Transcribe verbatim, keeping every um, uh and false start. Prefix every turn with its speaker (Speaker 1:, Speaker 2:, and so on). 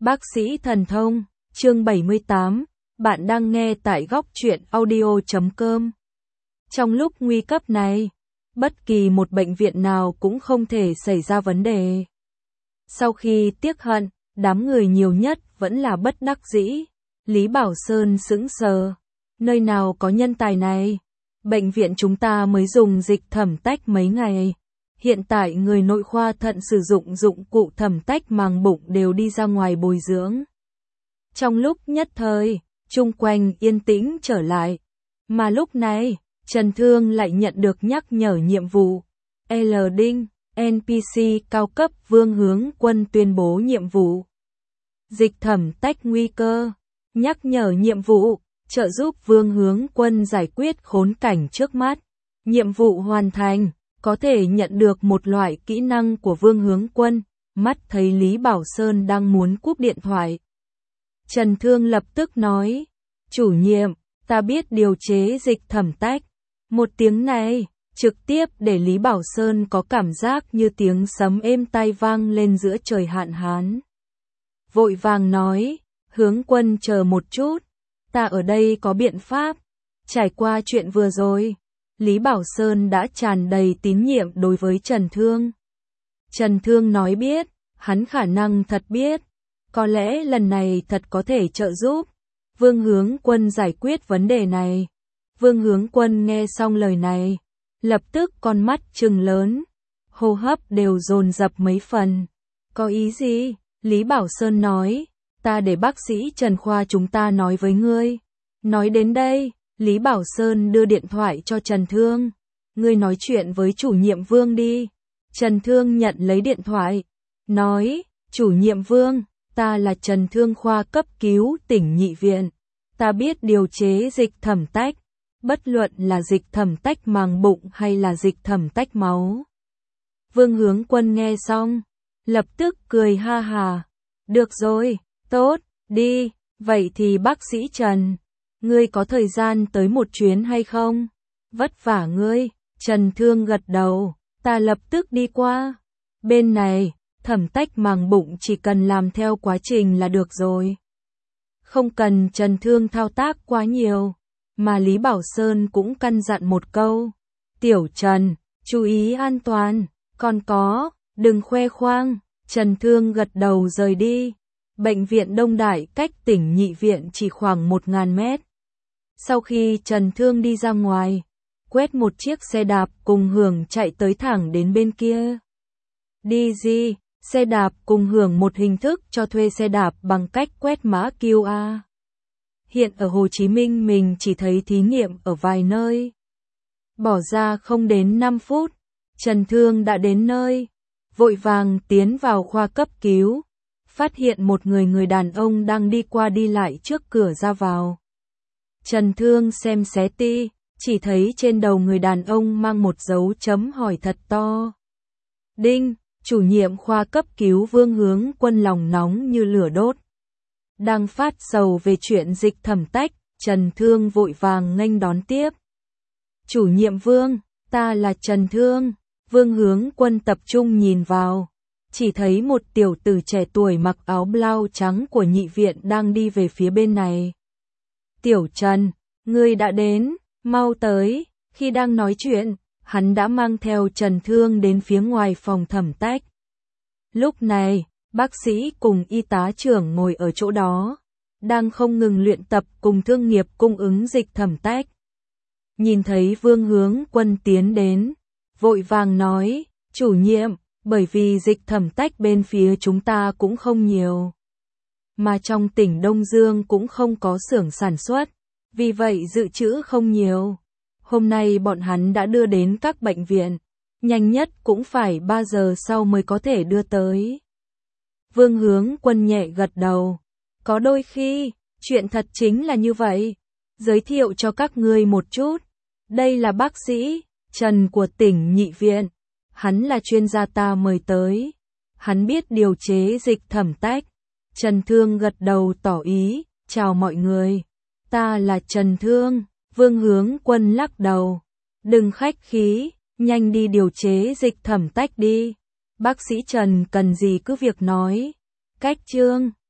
Speaker 1: Bác sĩ thần thông, chương bảy mươi tám, bạn đang nghe tại góc truyện audio chấm com. Trong lúc nguy cấp này, bất kỳ một bệnh viện nào cũng không thể xảy ra vấn đề. Sau khi tiếc hận, đám người nhiều nhất vẫn là bất đắc dĩ. Lý Bảo Sơn sững sờ, nơi nào có nhân tài này? Bệnh viện chúng ta mới dùng dịch thẩm tách mấy ngày. Hiện tại người nội khoa thận sử dụng dụng cụ thẩm tách màng bụng đều đi ra ngoài bồi dưỡng. Trong lúc nhất thời, chung quanh yên tĩnh trở lại. Mà lúc này, Trần Thương lại nhận được nhắc nhở nhiệm vụ. L Đinh, en pê xê cao cấp Vương Hướng Quân tuyên bố nhiệm vụ. Dịch thẩm tách nguy cơ. Nhắc nhở nhiệm vụ, trợ giúp Vương Hướng Quân giải quyết khốn cảnh trước mắt. Nhiệm vụ hoàn thành. Có thể nhận được một loại kỹ năng của Vương Hướng Quân. Mắt thấy Lý Bảo Sơn đang muốn cúp điện thoại. Trần Thương lập tức nói, chủ nhiệm, ta biết điều chế dịch thẩm tách. Một tiếng này, trực tiếp để Lý Bảo Sơn có cảm giác như tiếng sấm êm tai vang lên giữa trời hạn hán. Vội vàng nói, Hướng Quân chờ một chút, ta ở đây có biện pháp. Trải qua chuyện vừa rồi, Lý Bảo Sơn đã tràn đầy tín nhiệm đối với Trần Thương. Trần Thương nói biết, hắn khả năng thật biết, có lẽ lần này thật có thể trợ giúp Vương Hướng Quân giải quyết vấn đề này. Vương Hướng Quân nghe xong lời này, lập tức con mắt trừng lớn, hô hấp đều dồn dập mấy phần. Có ý gì? Lý Bảo Sơn nói, ta để bác sĩ Trần khoa chúng ta nói với ngươi. Nói đến đây, Lý Bảo Sơn đưa điện thoại cho Trần Thương. Ngươi nói chuyện với chủ nhiệm Vương đi. Trần Thương nhận lấy điện thoại. Nói, chủ nhiệm Vương, ta là Trần Thương khoa cấp cứu tỉnh Nhị Viện. Ta biết điều chế dịch thẩm tách. Bất luận là dịch thẩm tách màng bụng hay là dịch thẩm tách máu. Vương Hướng Quân nghe xong, lập tức cười ha hà. Được rồi, tốt, đi, vậy thì bác sĩ Trần. Ngươi có thời gian tới một chuyến hay không? Vất vả ngươi. Trần Thương gật đầu, ta lập tức đi qua. Bên này, thẩm tách màng bụng chỉ cần làm theo quá trình là được rồi. Không cần Trần Thương thao tác quá nhiều, mà Lý Bảo Sơn cũng căn dặn một câu. Tiểu Trần, chú ý an toàn, còn có, đừng khoe khoang. Trần Thương gật đầu rời đi. Bệnh viện Đông Đại cách tỉnh Nhị Viện chỉ khoảng một nghìn mét. Sau khi Trần Thương đi ra ngoài, quét một chiếc xe đạp cùng Hưởng chạy tới thẳng đến bên kia. Đi gì? Xe đạp cùng Hưởng một hình thức cho thuê xe đạp bằng cách quét mã quy rờ. Hiện ở Hồ Chí Minh mình chỉ thấy thí nghiệm ở vài nơi. Bỏ ra không đến năm phút, Trần Thương đã đến nơi, vội vàng tiến vào khoa cấp cứu, phát hiện một người người đàn ông đang đi qua đi lại trước cửa ra vào. Trần Thương xem xé ti, chỉ thấy trên đầu người đàn ông mang một dấu chấm hỏi thật to. Đinh, chủ nhiệm khoa cấp cứu Vương Hướng Quân lòng nóng như lửa đốt. Đang phát sầu về chuyện dịch thẩm tách, Trần Thương vội vàng nghênh đón tiếp. Chủ nhiệm Vương, ta là Trần Thương. Vương Hướng Quân tập trung nhìn vào, chỉ thấy một tiểu tử trẻ tuổi mặc áo blau trắng của Nhị Viện đang đi về phía bên này. Tiểu Trần, ngươi đã đến, mau tới. Khi đang nói chuyện, hắn đã mang theo Trần Thương đến phía ngoài phòng thẩm tách. Lúc này, bác sĩ cùng y tá trưởng ngồi ở chỗ đó, đang không ngừng luyện tập cùng thương nghiệp cung ứng dịch thẩm tách. Nhìn thấy Vương Hướng Quân tiến đến, vội vàng nói, chủ nhiệm, bởi vì dịch thẩm tách bên phía chúng ta cũng không nhiều. Mà trong tỉnh Đông Dương cũng không có xưởng sản xuất, vì vậy dự trữ không nhiều. Hôm nay bọn hắn đã đưa đến các bệnh viện, nhanh nhất cũng phải ba giờ sau mới có thể đưa tới. Vương Hướng Quân nhẹ gật đầu. Có đôi khi, chuyện thật chính là như vậy. Giới thiệu cho các ngươi một chút. Đây là bác sĩ Trần của tỉnh Nhị Viện. Hắn là chuyên gia ta mời tới. Hắn biết điều chế dịch thẩm tách. Trần Thương gật đầu tỏ ý. Chào mọi người. Ta là Trần Thương. Vương Hướng Quân lắc đầu. Đừng khách khí, nhanh đi điều chế dịch thẩm tách đi. Bác sĩ Trần cần gì cứ việc nói. Cách chương